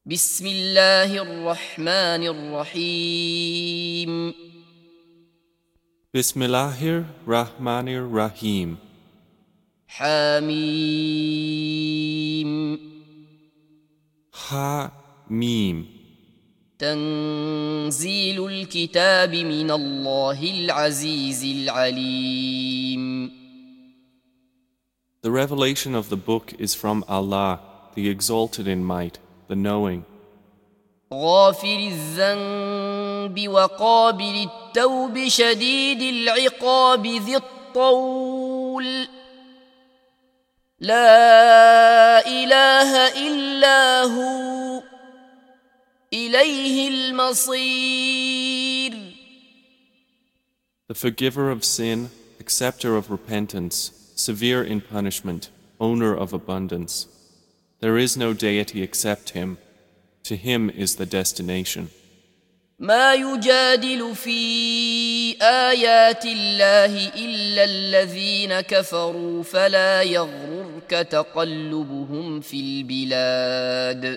بسم الله الرحمن الرحيم Bismillahir Rahmanir Rahim. حميم Ha Mim. تنزيل الكتاب من الله العزيز العليم The revelation of the book is from Allah, the exalted in might, the knowing. غافر الذنب وقابل التوب شديد العقاب ذي الطول لا إله إلا هو إليه المصير. The forgiver of sin, acceptor of repentance, severe in punishment, owner of abundance. There is no deity except Him. To Him is the destination. ما يجادل في آيات الله إلا الذين كفروا فلا يغررك تقلبهم في البلاد.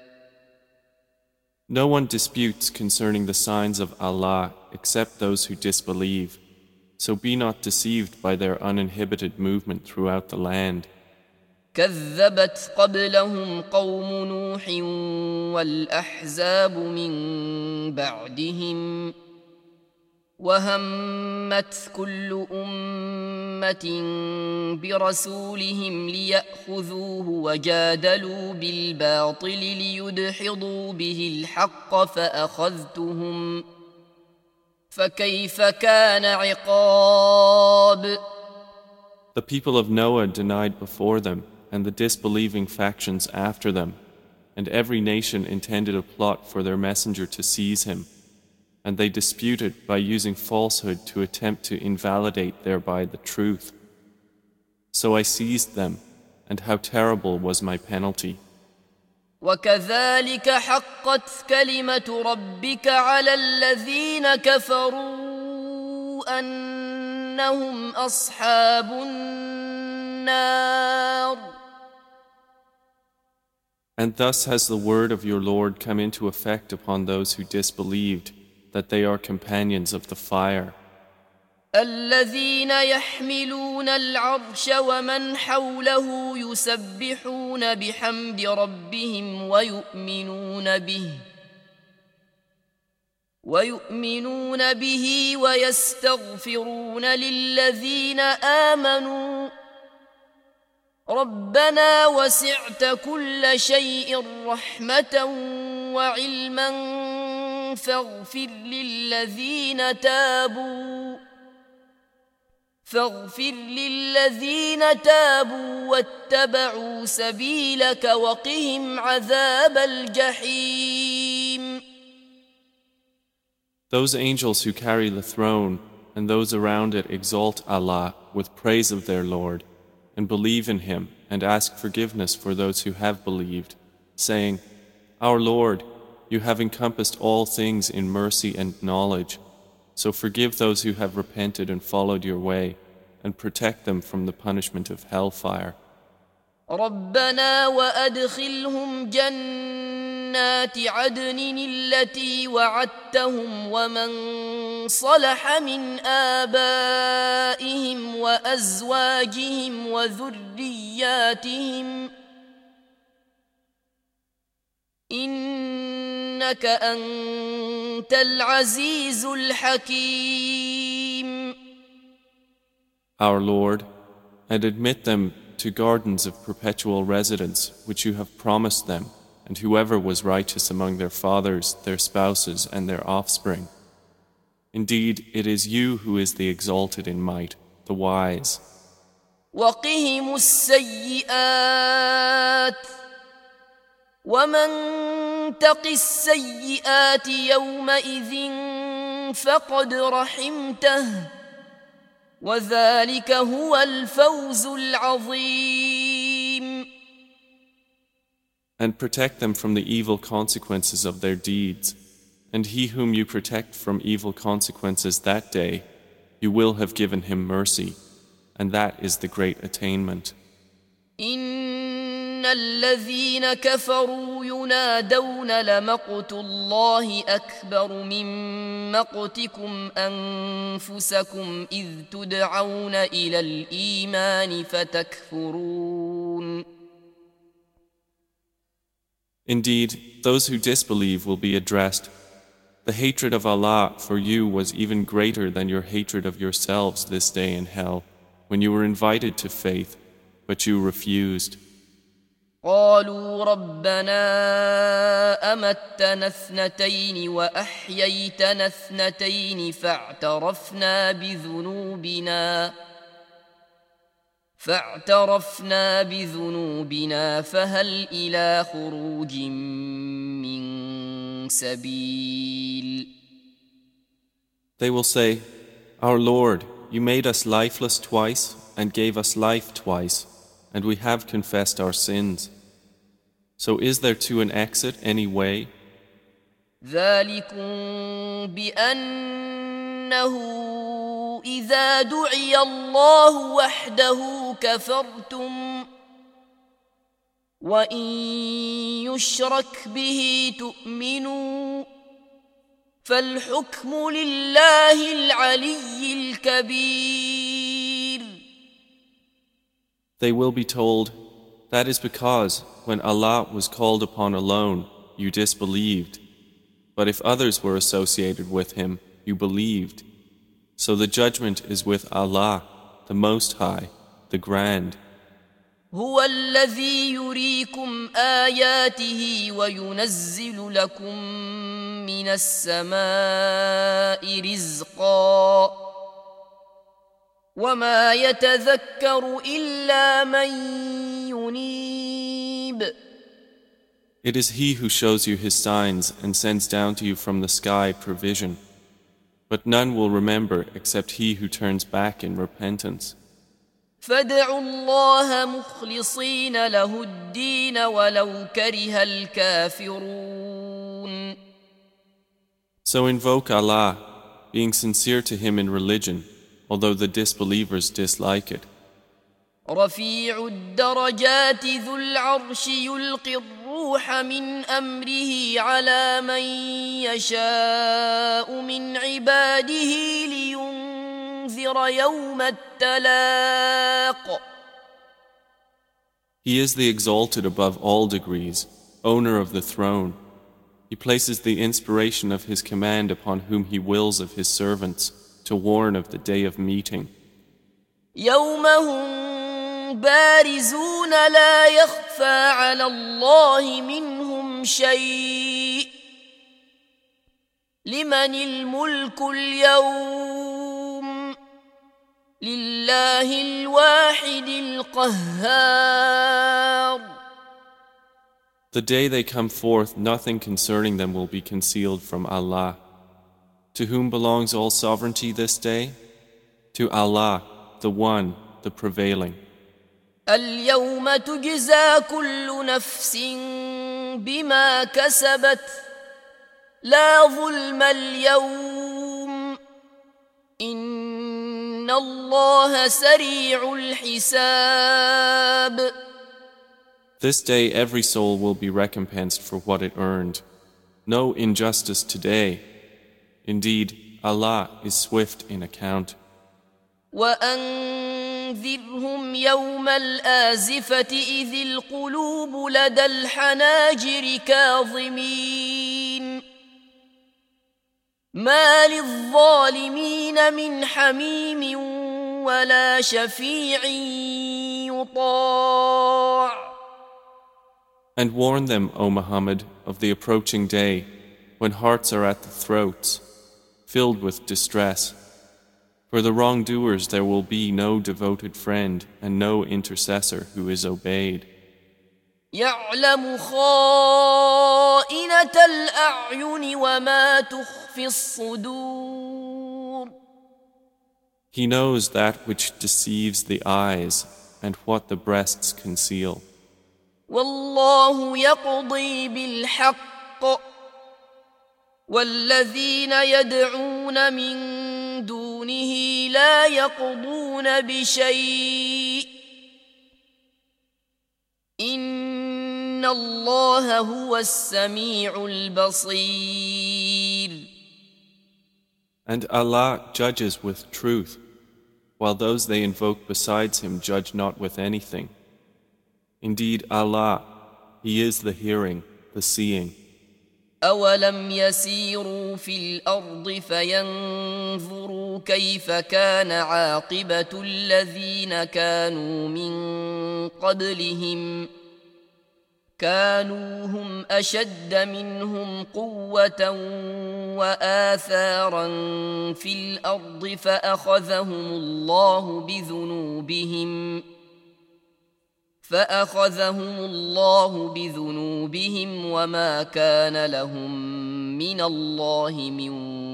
No one disputes concerning the signs of Allah except those who disbelieve. So be not deceived by their uninhibited movement throughout the land. كذبت قبلهم قوم نوح والأحزاب من بعدهم وهمت كل أمة برسولهم ليأخذوه وجادلوا بالباطل ليدحضوا به الحق فأخذتهم فكيف كان عقاب. The people of Noah denied before them, and the disbelieving factions after them, and every nation intended a plot for their messenger to seize him, and they disputed by using falsehood to attempt to invalidate thereby the truth. So I seized them, and how terrible was my penalty. وكذلك حقت كلمة ربك على الذين كفروا أنهم أصحاب النار. And thus has the word of your Lord come into effect upon those who disbelieved, that they are companions of the fire. الذين يحملون العرش ومن حوله يسبحون بحمد ربهم ويؤمنون به ويستغفرون للذين آمنوا ربنا وسعت كل شيء رحمة وعلما فاغفر للذين تابوا واتبعوا سبيلك وقهم عذاب الجحيم. Those angels who carry the throne and those around it exalt Allah with praise of their Lord, and believe in Him and ask forgiveness for those who have believed, saying, Our Lord, you have encompassed all things in mercy and knowledge, so forgive those who have repented and followed your way, and protect them from the punishment of hellfire. ربنا وأدخلهم جنات عدن التي وعدتهم ومن صلح من آبائهم وأزواجهم وذرياتهم إنك أنت العزيز الحكيم. Our Lord, and admit them to gardens of perpetual residence which you have promised them, and whoever was righteous among their fathers, their spouses, and their offspring. Indeed, it is you who is the exalted in might, the wise. وقهم السيئات ومن تق السيئات يومئذ فقد رحمته وذلك هو الفوز العظيم. And protect them from the evil consequences of their deeds. And he whom you protect from evil consequences that day, you will have given him mercy, and that is the great attainment. إن الذين كفروا ينادون لمقت الله أكبر من مقتكم أنفسكم إذ تدعون إلى الإيمان فتكفرون. Indeed, those who disbelieve will be addressed. The hatred of Allah for you was even greater than your hatred of yourselves this day in hell, when you were invited to faith, but you refused. قالوا ربنا أمتنا اثنتين وأحييتنا اثنتين فاعترفنا بذنوبنا فهل إلى خروج من سبيل. They will say, Our Lord, you made us lifeless twice and gave us life twice, and we have confessed our sins. So is there to an exit any way? ذلكم بأنه إذا دعي الله وحده كفرتم وإن يشرك به تؤمنوا فالحكم لله العلي الكبير. They will be told, that is because when Allah was called upon alone, you disbelieved. But if others were associated with Him, you believed. So the judgment is with Allah, the Most High, the Grand. هو الذي يريكم آياته وينزل لكم من السماء رزقا وما يتذكر إلا من ينيب. It is He who shows you His signs and sends down to you from the sky provision. But none will remember except he who turns back in repentance. فادعوا الله مخلصين له الدين ولو كره الكافرون. So invoke Allah, being sincere to Him in religion, although the disbelievers dislike it. رفيع الدرجات ذو العرش يلقي الروح من أمره على من يشاء من عباده لينذر يوم التلاق. He is the exalted above all degrees, owner of the throne. He places the inspiration of His command upon whom He wills of His servants to warn of the day of meeting. يوم هم بارزون لا يخفى على الله منهم شيء لمن الملك اليوم لله الواحد القهار. The day they come forth, nothing concerning them will be concealed from Allah. To whom belongs all sovereignty this day? To Allah, the One, the Prevailing. اليوم تجزى كل نفس بما كسبت لا ظلم اليوم إن الله سريع الحساب. This day every soul will be recompensed for what it earned. No injustice today. Indeed, Allah is swift in account. وأنذرهم يوم الآزفة إذ القلوب لدى الحناجر كاظمين ما للظالمين من حميم ولا شفيع يطاع. And warn them, O Muhammad, of the approaching day, when hearts are at the throats, filled with distress. For the wrongdoers there will be no devoted friend and no intercessor who is obeyed. يعلم خائنة الأعين وما تخفي الصدور. He knows that which deceives the eyes and what the breasts conceal. والله يقضي بالحق والذين يدعون من دونه لا يقضون بشيء إن الله هو السميع البصير. And Allah judges with truth, while those they invoke besides Him judge not with anything. Indeed, Allah, He is the hearing, the seeing. أولم يسيروا في الأرض فينظروا كيف كان عاقبة الذين كانوا من قبلهم كانوا هم أشد منهم قوة وآثارا في الأرض فأخذهم الله بذنوبهم وما كان لهم من الله من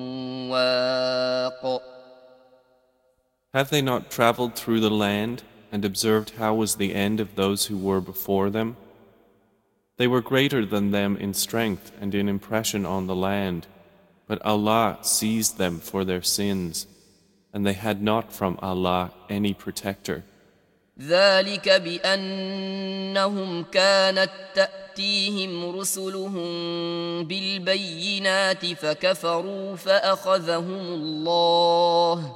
واق. Have they not traveled through the land and observed how was the end of those who were before them? They were greater than them in strength and in impression on the land, but Allah seized them for their sins, and they had not from Allah any protector. ذلك بأنهم كانت تأتيهم رسلهم بالبينات فكفروا فأخذهم الله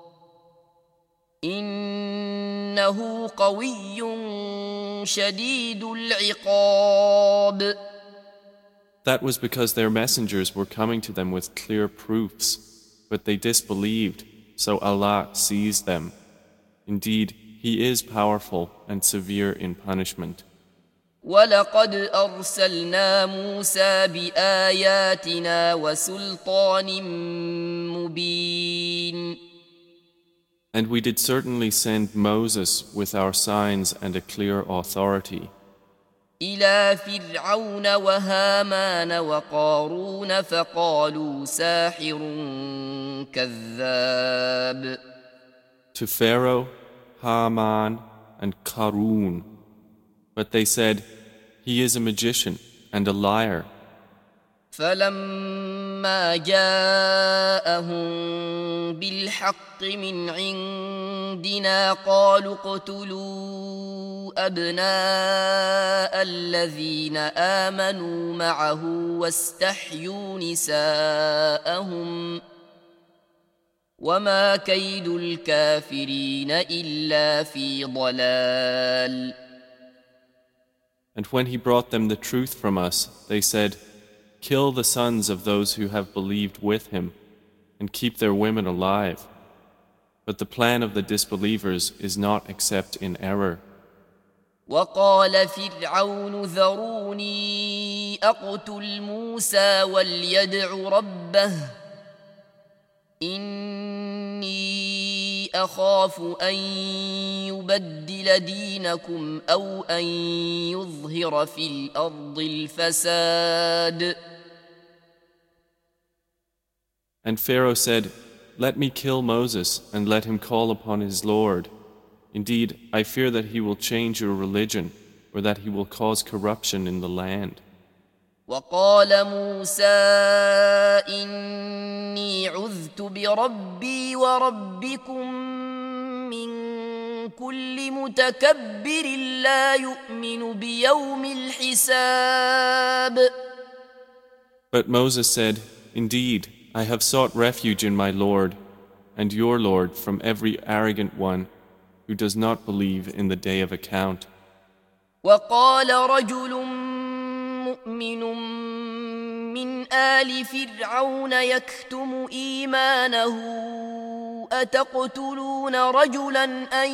إنه قوي شديد العقاب. That was because their messengers were coming to them with clear proofs, but they disbelieved, so Allah seized them. Indeed, He is powerful and severe in punishment. وَلَقَدْ أَرْسَلْنَا مُوسَى بِآيَاتِنَا وَسُلْطَانٍ مُبِينٍ. And we did certainly send Moses with our signs and a clear authority إِلَى فِرْعَوْنَ وَهَامَانَ وَقَارُونَ فَقَالُوا سَاحِرٌ كَذَّابٌ. to Pharaoh, Haman, and Qarun. But they said, he is a magician and a liar. فلما جاءهم بالحق من عندنا قالوا اقتلوا أبناء الذين آمنوا معه واستحيوا نساءهم وما كيد الكافرين إلا في ضلال. And when he brought them the truth from us, they said, kill the sons of those who have believed with him, and keep their women alive. But the plan of the disbelievers is not except in error. وقال فرعون ذروني أقتل موسى وليدع ربه إني أخاف أن يبدل دينكم أو أن يظهر في الأرض الفساد. And Pharaoh said, let me kill Moses and let him call upon his Lord. Indeed, I fear that he will change your religion or that he will cause corruption in the land. وقال موسى إني عذت بربي وربكم من كل متكبر لا يؤمن بيوم الحساب. But Moses said, indeed, I have sought refuge in my Lord and your Lord from every arrogant one who does not believe in the day of account. وقال رجل مؤمن من آل فرعون يكتم إيمانه أتقتلون رجلا أن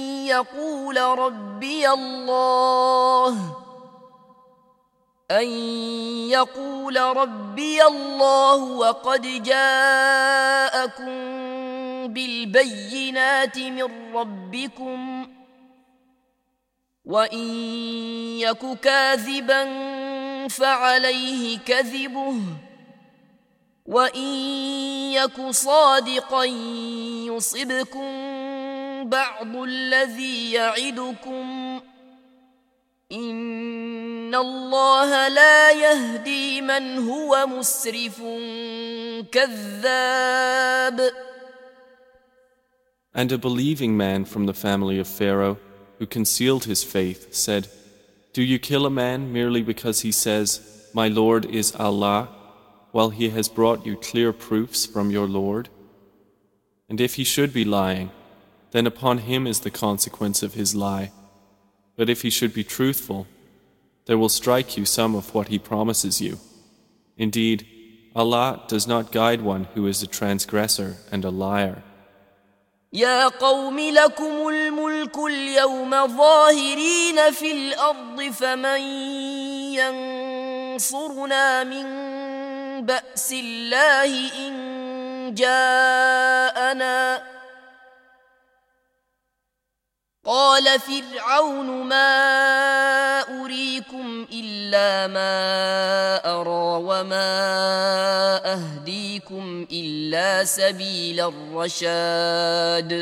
يقول ربي الله وقد جاءكم بالبينات من ربكم وإن يك كاذبا فعليه كذبه وإن يك صادقا يصبكم بعض الذي يعدكم إن الله لا يهدي من هو مسرف كذاب. And a believing man from the family of Pharaoh who concealed his faith said, Do you kill a man merely because he says, "My Lord is Allah," while he has brought you clear proofs from your Lord? And if he should be lying, then upon him is the consequence of his lie. But if he should be truthful, there will strike you some of what he promises you. Indeed, Allah does not guide one who is a transgressor and a liar. يا قوم لكم الملك اليوم ظاهرين في الأرض فمن ينصرنا من بأس الله إن جاءنا قال فرعون ما أريكم إلا ما أرى وما أهديكم إلا سبيل الرشاد.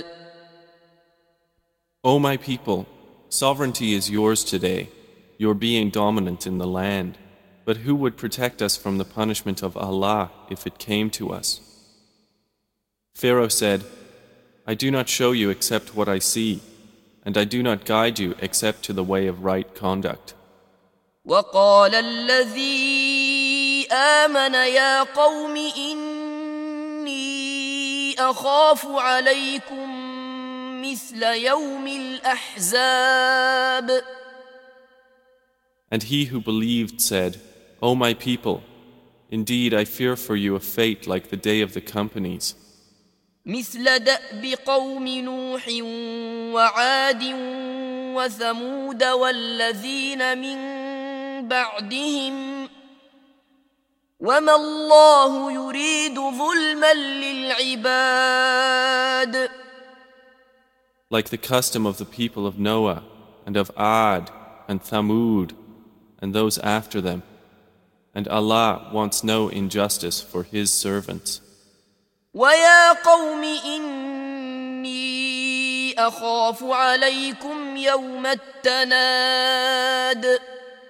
O my people, sovereignty is yours today, your being dominant in the land. But who would protect us from the punishment of Allah if it came to us? Pharaoh said, I do not show you except what I see, and I do not guide you except to the way of right conduct. وقال الذي آمن يا قوم إني أخاف عليكم مثل يوم الأحزاب. And he who believed said, O my people, indeed I fear for you a fate like the day of the companies. مثل دأب قوم نوح وعاد وثمود والذين من بعدهم وما الله يريد ظلما للعباد. Like the custom of the people of Noah and of Ad and Thamud and those after them, and Allah wants no injustice for His servants. وَيَا قَوْمِ إِنِّي أَخَافُ عَلَيْكُمْ يَوْمَ التَّنَادِ.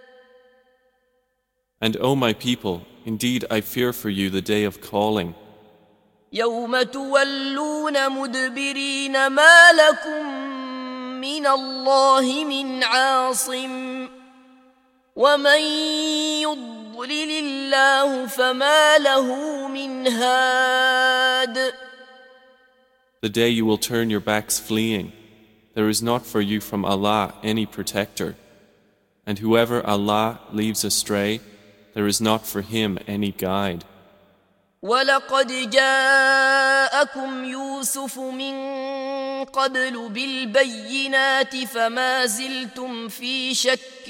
And O my people, indeed I fear for you the day of calling. يَوْمَ تُوَلُّونَ مُدْبِرِينَ مَا لَكُمْ مِنَ اللَّهِ مِنْ عَاصِمٍ وَمَنْ يُضْلِلِ اللَّهُ فَمَا لَهُ مِنْ هَادٍ. The day you will turn your backs fleeing, there is not for you from Allah any protector. And whoever Allah leaves astray, there is not for him any guide. وَلَقَدْ جَاءَكُمْ يُوسُفُ مِنْ قَبْلُ بِالْبَيِّنَاتِ فَمَا زِلْتُمْ فِي شَكٍّ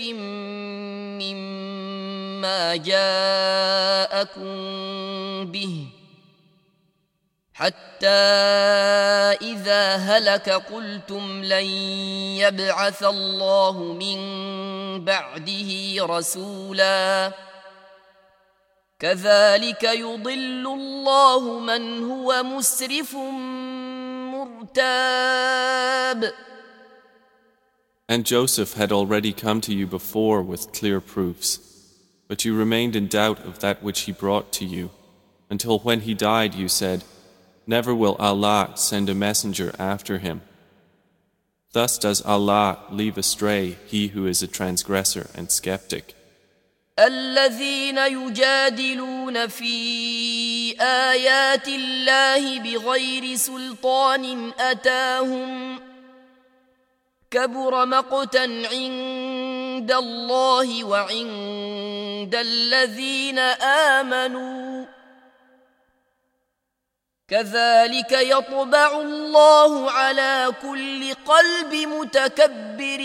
مِّمَّا جَاءَكُمْ بِهِ حَتَّى إِذَا هَلَكَ قُلْتُمْ لَنْ يَبْعَثَ اللَّهُ مِنْ بَعْدِهِ رَسُولًا كذلك يضل الله من هو مسرف مرتاب. And Joseph had already come to you before with clear proofs, but you remained in doubt of that which he brought to you, until when he died you said, Never will Allah send a messenger after him. Thus does Allah leave astray he who is a transgressor and skeptic. الذين يجادلون في آيات الله بغير سلطان أتاهم كبر مقتا عند الله وعند الذين آمنوا كذلك يطبع الله على كل قلب متكبر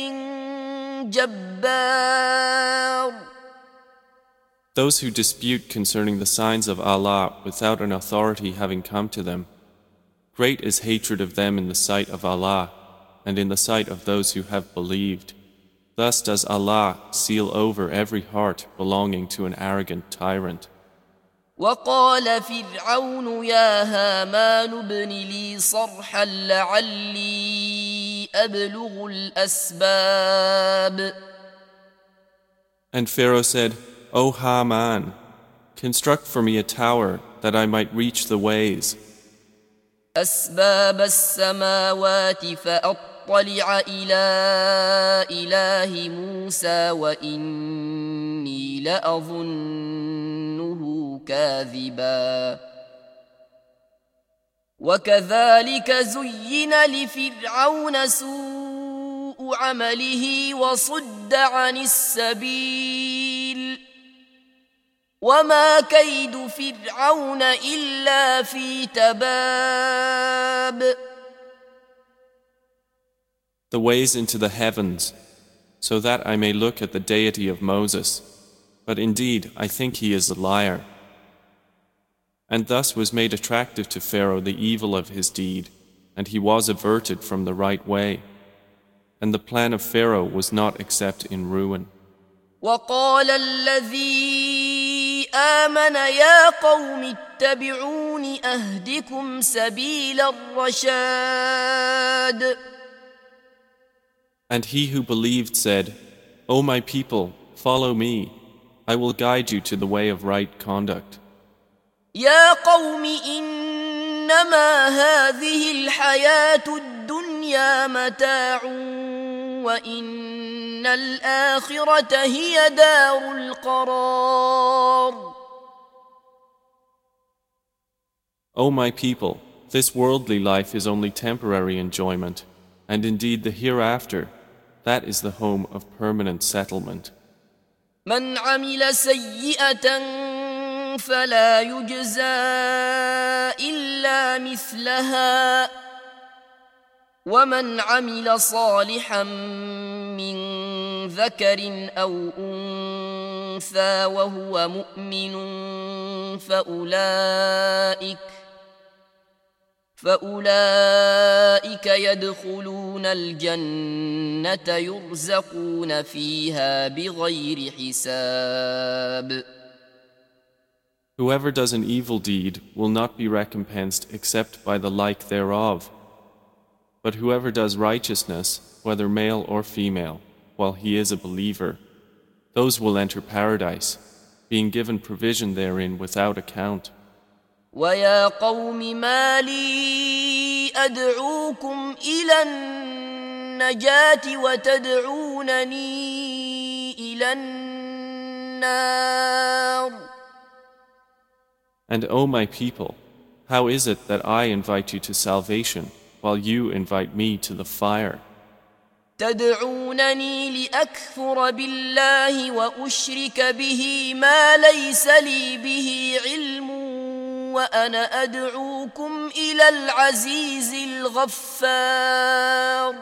جبار. Those who dispute concerning the signs of Allah without an authority having come to them, great is hatred of them in the sight of Allah and in the sight of those who have believed. Thus does Allah seal over every heart belonging to an arrogant tyrant. وقال فرعون يا هامان ابن لي صرحا لعلي أبلغ الأسباب. And Pharaoh said, O Haman, construct for me a tower that I might reach the ways. أسباب السماوات فأطلع أطلع إلى إله موسى وإني لأظنه كاذبا وكذلك زين لفرعون سوء عمله وصد عن السبيل وما كيد فرعون إلا في تباب. The ways into the heavens, so that I may look at the deity of Moses, but indeed I think he is a liar. And thus was made attractive to Pharaoh the evil of his deed, and he was averted from the right way. And the plan of Pharaoh was not except in ruin. وقال الذي آمن يا قوم اتبعون أهدكم سبيل الرشاد. And he who believed said, O my people, follow me. I will guide you to the way of right conduct. يا قوم إنما هذه الحياة الدنيا متاع وإن الآخرة هي دار القرار. O my people, this worldly life is only temporary enjoyment, and indeed the hereafter, that is the home of permanent settlement. من عمل سيئة فلا يجزى إلا مثلها ومن عمل صالحا من ذكر أو أنثى وهو مؤمن فأولئك يدخلون الجنة يرزقون فيها بغير حساب. Whoever does an evil deed will not be recompensed except by the like thereof. But whoever does righteousness, whether male or female, while he is a believer, those will enter paradise, being given provision therein without account. وَيَا قَوْمِ مَا لِي أَدْعُوكُمْ إِلَى النَّجَاةِ وَتَدْعُونَنِي إِلَى النَّارِ. And O my people, how is it that I invite you to salvation while you invite me to the fire? تدعونني لأكفر بالله وأشرك به ما ليس لي به علم وأنا أدعوكم إلى العزيز الغفار.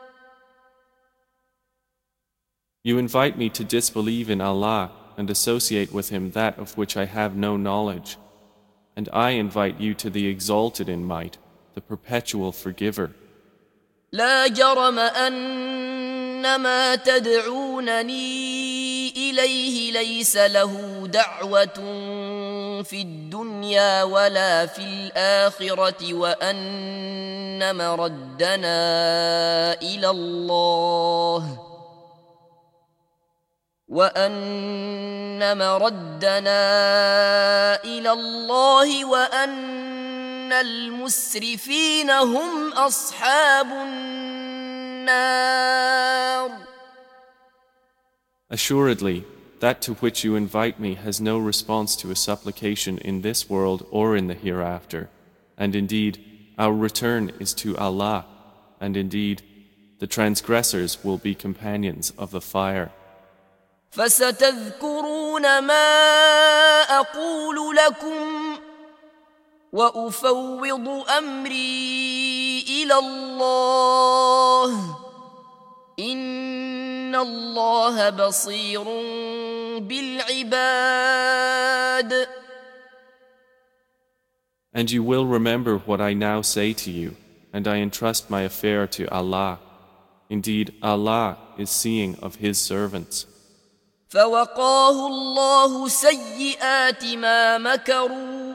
You invite me to disbelieve in Allah and associate with Him that of which I have no knowledge. And I invite you to the exalted in might, the perpetual forgiver. لا جرم أن ما تدعونني إليه ليس له دعوة في الدنيا ولا في الآخرة وأن مردنا إلى الله وأن المسرفين هم أصحاب النار. Assuredly, that to which you invite me has no response to a supplication in this world or in the hereafter. And indeed, our return is to Allah. And indeed, the transgressors will be companions of the fire. فستذكرون ما أقول لكم وأفوض أمري إلى الله إن الله بصير بالعباد. And you will remember what I now say to you, and I entrust my affair to Allah. Indeed, Allah is seeing of His servants. فوقاه الله سيئات ما مكروا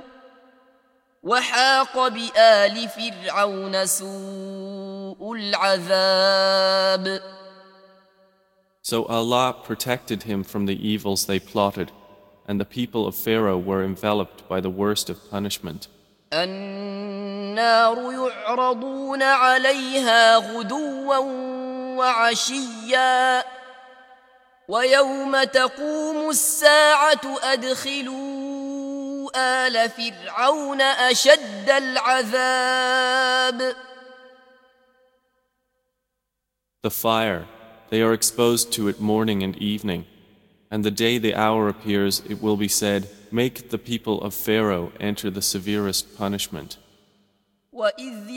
وحاق بآل فرعون سوء العذاب. So Allah protected him from the evils they plotted, and the people of Pharaoh were enveloped by the worst of punishment. النار يعرضون عليها غدوا وعشيا ويوم تقوم الساعة أدخلوا آل فرعون أشد العذاب. The fire, they are exposed to it morning and evening, and the day the hour appears it will be said, make the people of Pharaoh enter the severest punishment. وَإِذْ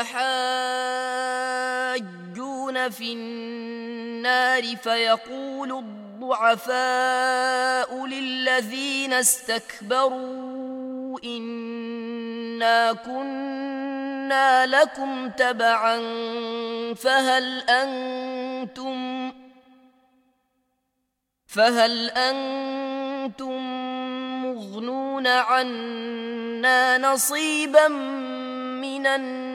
يَتَحَاجُّونَ فِي النَّارِ فَيَقُولُ الضُّعَفَاءُ لِلَّذِينَ اسْتَكْبَرُوا إِنَّا كُنَّا لَكُمْ تَبَعًا فهل أنتم مغنون عنا نصيبا من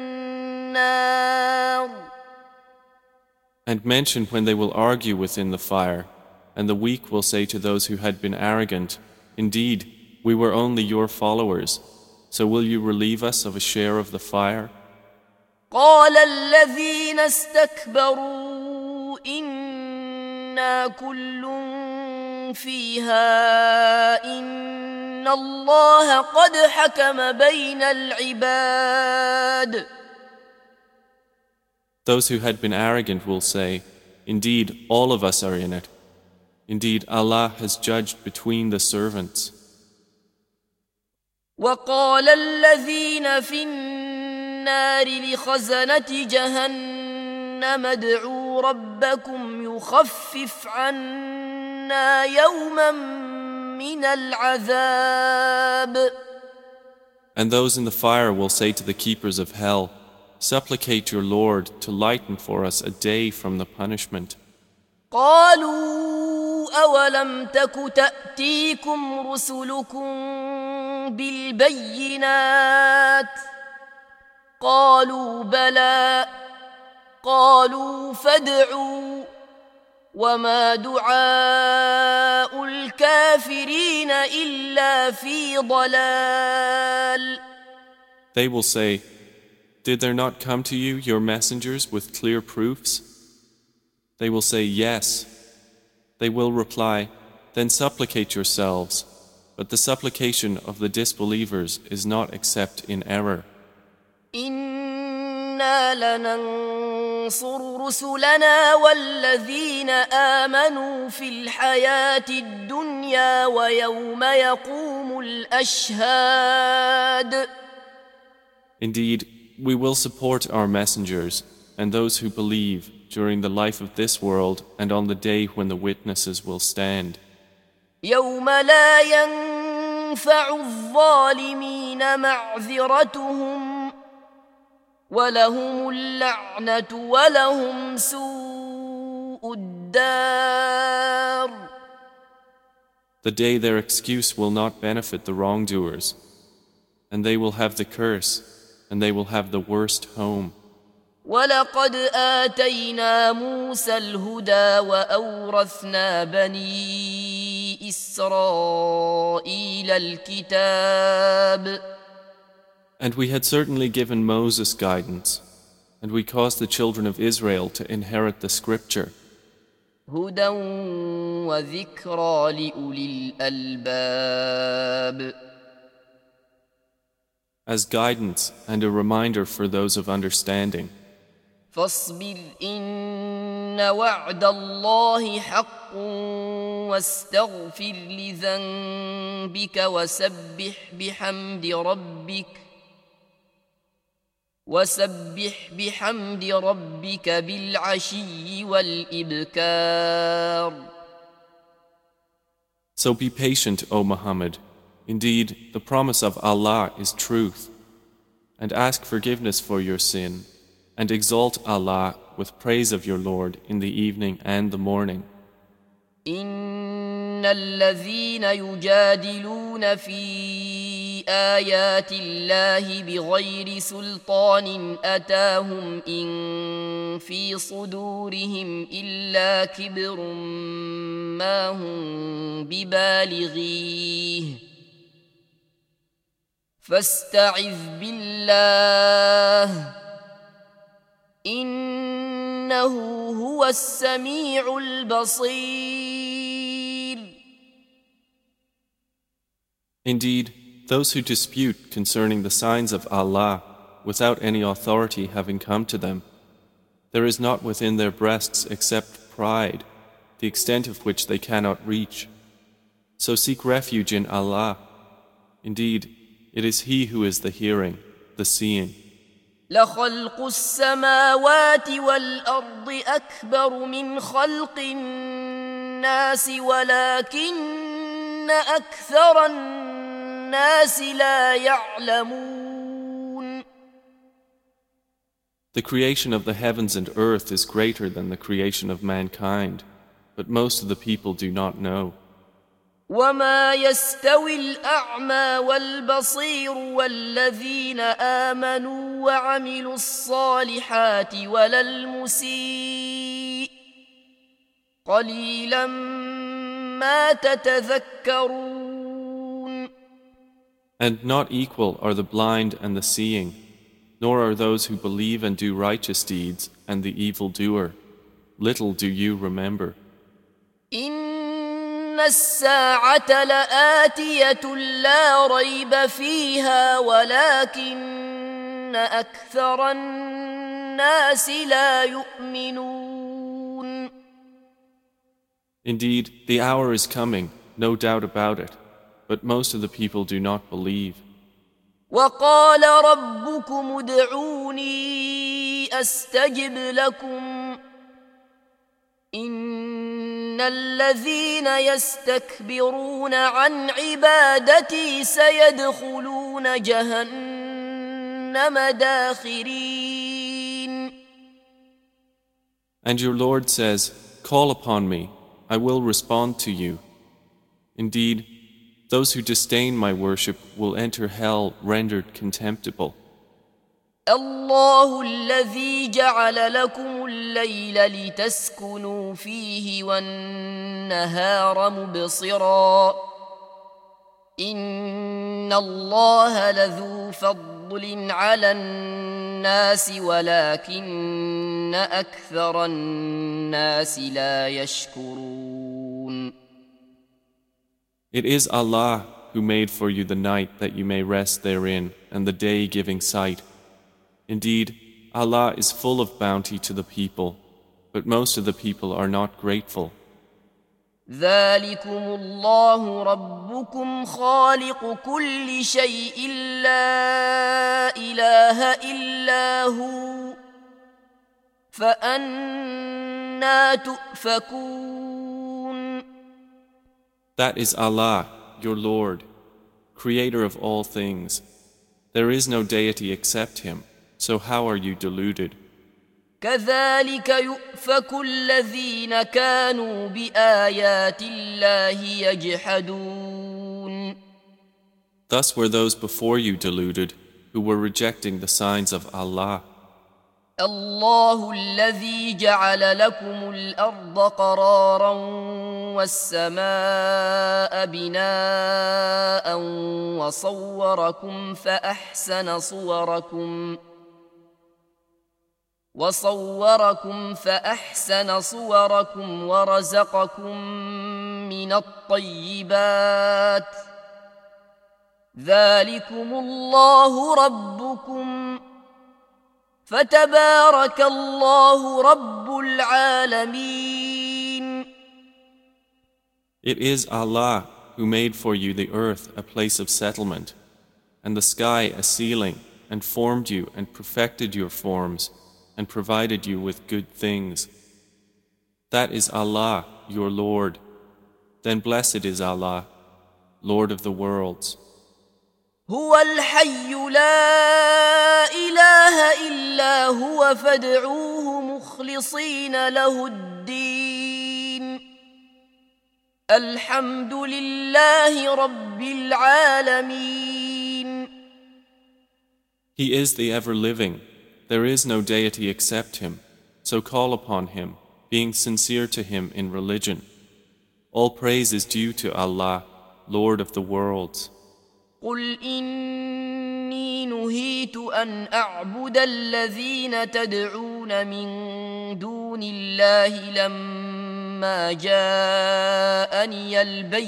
النار. And mention when they will argue within the fire, and the weak will say to those who had been arrogant, indeed, we were only your followers, so will you relieve us of a share of the fire? قال الذين استكبروا إنا كل فيها إن الله قد حكم بين العباد. Those who had been arrogant will say, indeed, all of us are in it. Indeed, Allah has judged between the servants. وقال الذين في النار لخزنة جهنم ادعوا ربكم يخفف عنا يوما من العذاب. And those in the fire will say to the keepers of hell, supplicate your Lord to lighten for us a day from the punishment. قالوا أولم تك تأتيكم رسلكم بالبينات قالوا بلى قالوا فادعوا وما دعاء الكافرين إلا في ضلال. They will say, did there not come to you your messengers with clear proofs? They will say, yes. They will reply, then supplicate yourselves, but the supplication of the disbelievers is not except in error. إنا لننصر رسلنا والذين آمنوا في الحياة الدنيا ويوم يقوم الأشهاد. Indeed, we will support our messengers and those who believe during the life of this world and on the day when the witnesses will stand. يوم لا ينفع الظالمين معذرتهم ولهم اللعنة ولهم سوء الدار. The day their excuse will not benefit the wrongdoers, and they will have the curse, and they will have the worst home. ولقد آتينا موسى الهدى وأورثنا بني إسرائيل الكتاب. And we had certainly given Moses guidance, and we caused the children of Israel to inherit the scripture. هدى وذكرى لأولي الألباب. As guidance and a reminder for those of understanding. فاصبر إن وعد الله حق واستغفر لذنبك وسبح بحمد ربك بالعشي والإبكار. So be patient, O Muhammad. Indeed, the promise of Allah is truth. And ask forgiveness for your sin, and exalt Allah with praise of your Lord in the evening and the morning. إن الذين يجادلون في آيات الله بغير سلطان أتاهم إن في صدورهم إلا كبر ما هم ببالغيه فاستعذ بالله إنه هو السميع البصير. Indeed, those who dispute concerning the signs of Allah without any authority having come to them, there is not within their breasts except pride, the extent of which they cannot reach. So seek refuge in Allah. Indeed, it is He who is the hearing, the seeing. لخلق السماوات والأرض أكبر من خلق الناس ولكن أكثر الناس لا يعلمون. The creation of the heavens and earth is greater than the creation of mankind, but most of the people do not know. وما يستوي الأعمى والبصير والذين آمنوا وعملوا الصالحات ولا المسيء قليلا ما تتذكرون. And not equal are the blind and the seeing, nor are those who believe and do righteous deeds and the evildoer. Little do you remember. إن الساعة لآتية لا ريب فيها ولكن أكثر الناس لا يؤمنون. Indeed, the hour is coming, no doubt about it, but most of the people do not believe. وقال ربكم ادعوني أستجب لكم إن الذين يستكبرون عن عبادتي سيدخلون جهنم داخرين. And your Lord says, call upon me, I will respond to you. Indeed, those who disdain my worship will enter hell rendered contemptible. الله الذي جعل لكم الليل لتسكنوا فيه والنهار مبصرا إن الله لذو فضل على الناس ولكن أكثر الناس لا يشكرون. It is Allah who made for you the night that you may rest therein and the day giving sight. Indeed, Allah is full of bounty to the people, but most of the people are not grateful. ذلكم الله ربكم خالق كل شيء لا إله إلا هو فأنى تؤفكون. That is Allah, your Lord, creator of all things. There is no deity except Him. So how are you deluded? كذلك يؤفك الذين كانوا بآيات الله يجحدون. Thus were those before you deluded, who were rejecting the signs of Allah. الله الذي جعل لكم الأرض قرارا والسماء بناء وصوركم فأحسن صوركم ورزقكم من الطيبات ذلكم الله ربكم فتبارك الله رب العالمين. It is Allah who made for you the earth a place of settlement, and the sky a ceiling, and formed you and perfected your forms, and provided you with good things. That is Allah, your Lord. Then blessed is Allah, Lord of the worlds. هو الحي لا إله إلا هو فادعوه مخلصين له الدين الحمد لله رب العالمين. He is the ever-living. There is no deity except Him. So call upon Him, being sincere to Him in religion. All praise is due to Allah, Lord of the worlds. قل إن إني نهيت أن أعبد الذين تدعون من دون الله لما جاءني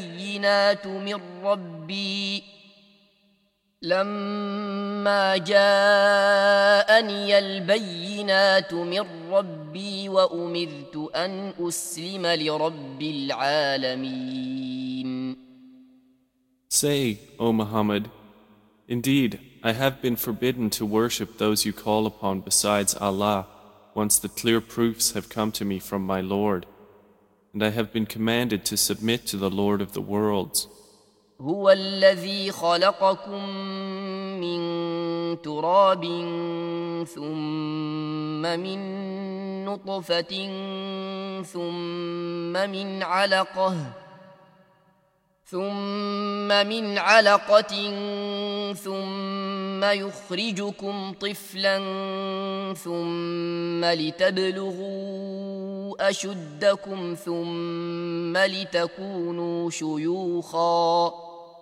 البينات من ربي وأمرت أن أسلم لرب العالمين. Say, O Muhammad, indeed, I have been forbidden to worship those you call upon besides Allah once the clear proofs have come to me from my Lord, and I have been commanded to submit to the Lord of the worlds. هو الذي خلقكم من تراب ثم من نطفة ثم من علقة ثم يخرجكم طفلا ثم لتبلغوا أشدكم ثم لتكونوا شيوخا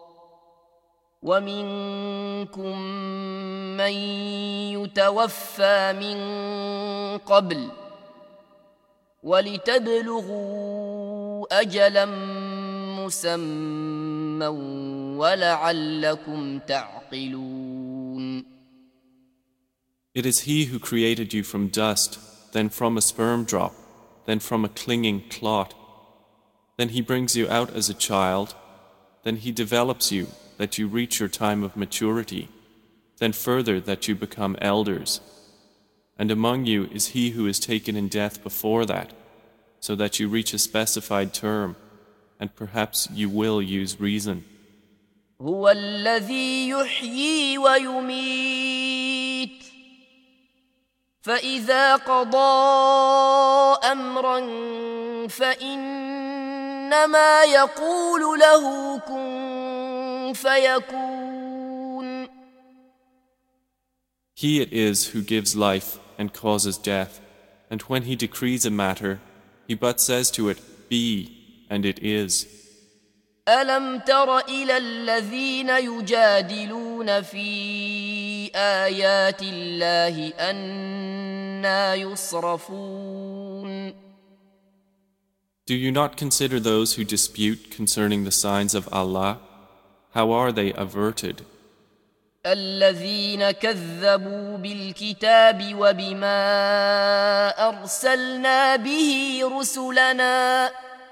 ومنكم من يتوفى من قبل ولتبلغوا أجلا مسمى ولعلكم تعقلون. It is He who created you from dust, then from a sperm drop, then from a clinging clot. Then He brings you out as a child, then He develops you that you reach your time of maturity, then further that you become elders. And among you is he who is taken in death before that, so that you reach a specified term, and perhaps you will use reason. هو الذي يحيي ويميت فإذا قضى أمرا فإنما يقول له كن فيكون. He it is who gives life and causes death, and when he decrees a matter, he but says to it, be, and it is. ألم تر إلى الذين يجادلون في آيات الله أنى يصرفون. Do you not consider those who dispute concerning the signs of Allah? How are they averted? الذين كذبوا بالكتاب وبما أرسلنا به رسلنا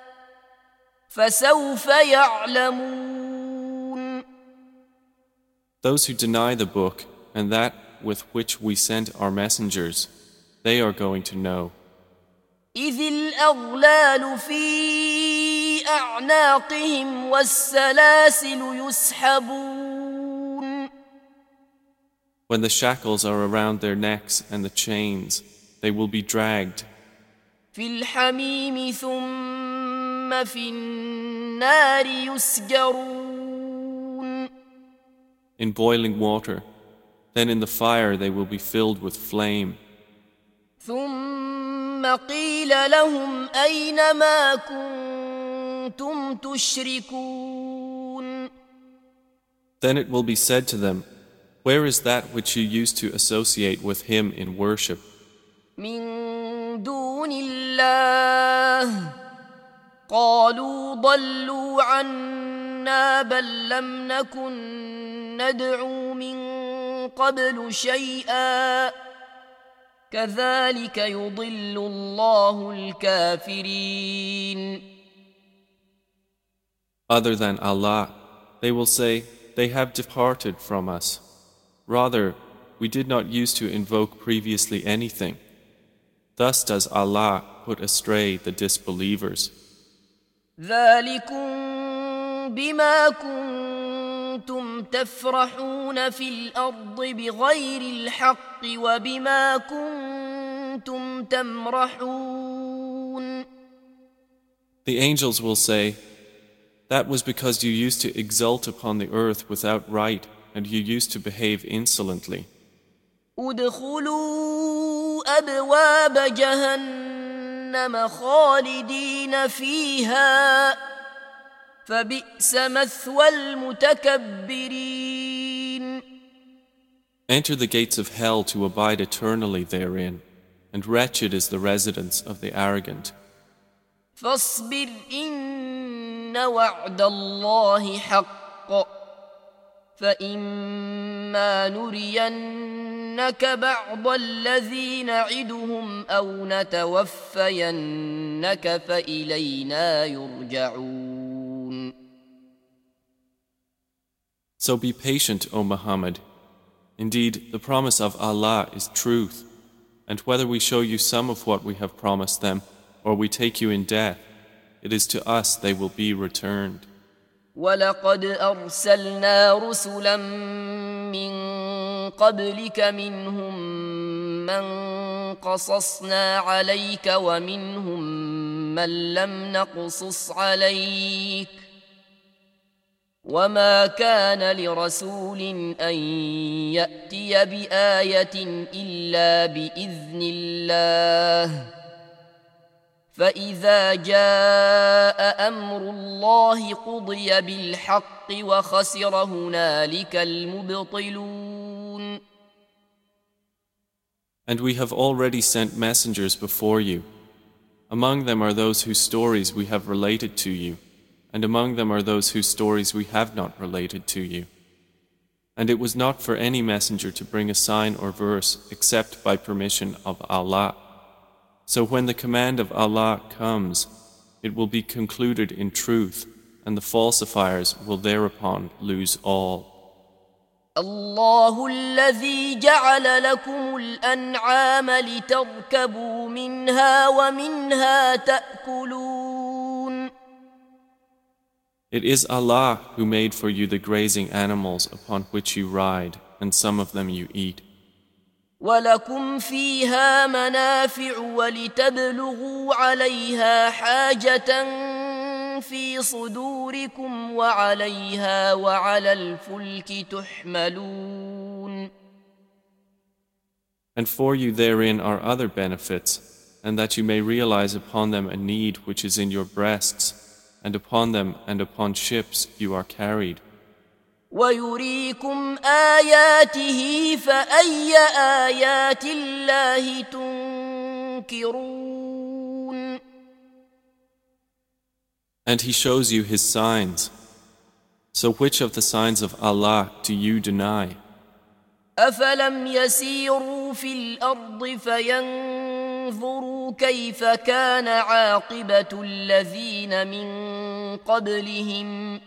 فسوف يعلمون. Those who deny the book and that with which we sent our messengers, they are going to know. إذ الأغلال في أعناقهم والسلاسل يسحبون. When the shackles are around their necks and the chains, they will be dragged. في الحميم ثم في النار يسجرون. In boiling water, then in the fire they will be filled with flame. ثم قيل لهم أين ما كنتم تشركون. Then it will be said to them, where is that which you used to associate with him in worship? من دون الله قالوا ضلوا عنا بل لم نكن ندعو من قبل شيئا كذلك يضل الله الكافرين. Other than Allah, they will say, they have departed from us. Rather, we did not used to invoke previously anything. Thus does Allah put astray the disbelievers. ذلكم بما كنتم تفرحون في الأرض بغير الحق وبما كنتم تمرحون. The angels will say, that was because you used to exult upon the earth without right, and you used to behave insolently. ادخلوا أبواب جهنم خالدين فيها فبئس مثوى المتكبرين. Enter the gates of hell to abide eternally therein, and wretched is the residence of the arrogant. فاصبر إن وعد الله حق فإما نرينك بعض الذي نعدهم أو نتوفينك فإلينا يرجعون. So be patient, O Muhammad. Indeed, the promise of Allah is truth, and whether we show you some of what we have promised them, or we take you in death, it is to us they will be returned. وَلَقَدْ أَرْسَلْنَا رُسُلًا مِّن قَبْلِكَ مِنْهُم مَّن قَصَصْنَا عَلَيْكَ وَمِنْهُم مَّن لَّمْ نَقْصُصْ عَلَيْكَ وَمَا كَانَ لِرَسُولٍ أَن يَأْتِيَ بِآيَةٍ إِلَّا بِإِذْنِ اللَّهِ فإذا جاء أمر الله قضي بالحق وخسر هنالك المبطلون. And we have already sent messengers before you. Among them are those whose stories we have related to you, and among them are those whose stories we have not related to you. And it was not for any messenger to bring a sign or verse except by permission of Allah. So when the command of Allah comes, it will be concluded in truth, and the falsifiers will thereupon lose all. الله الذي جعل لكم الأنعام لتركبوا منها ومنها تأكلون. It is Allah who made for you the grazing animals upon which you ride, and some of them you eat. ولكم فيها منافع ولتبلغوا عليها حاجة في صدوركم وعليها وعلى الفلك تحملون. And for you therein are other benefits, and that you may realize upon them a need which is in your breasts, and upon them and upon ships you are carried. ويريكم آياته فأي آيات الله تنكرون. And He shows you His signs. So which of the signs of Allah do you deny? أفلم يسيروا في الأرض فينظروا كيف كان عاقبة الذين من قبلهم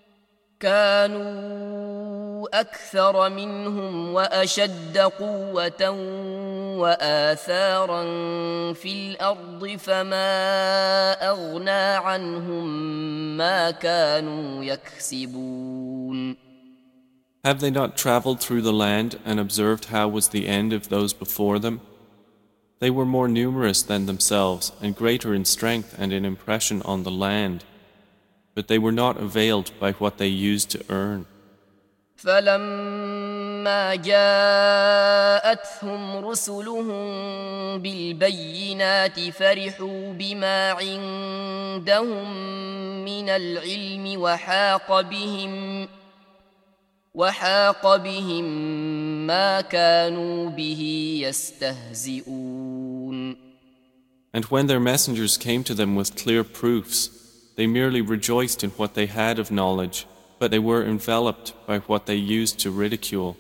كانوا أكثر منهم وأشد قوة وآثارا في الأرض فما أغنى عنهم ما كانوا يكسبون. Have they not traveled through the land and observed how was the end of those before them? They were more numerous than themselves and greater in strength and in impression on the land, but they were not availed by what they used to earn. فلما جاءتهم رسلهم بالبينات فرحوا بما عندهم من العلم وحاق بهم ما كانوا به يستهزئون. And when their messengers came to them with clear proofs, they merely rejoiced in what they had of knowledge, but they were enveloped by what they used to ridicule.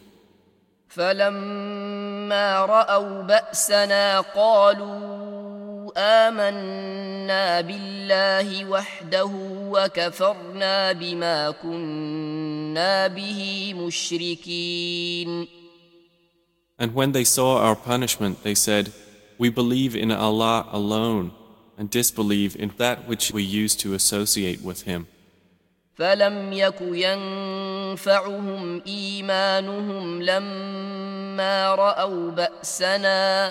فلما رأوا بأسنا قالوا آمنا بالله وحده وكفرنا بما كنا به مشركين. And when they saw our punishment, they said, "We believe in Allah alone, and disbelieve in that which we used to associate with Him." فلم يك ينفعهم إيمانهم لما رأوا بأسنا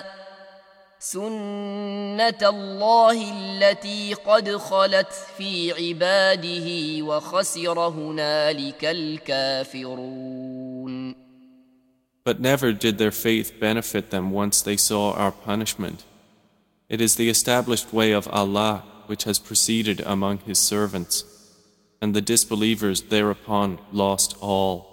سنة الله التي قد خلت في عباده وخسر هنالك الكافرون. But never did their faith benefit them once they saw our punishment. It is the established way of Allah which has proceeded among His servants, and the disbelievers thereupon lost all.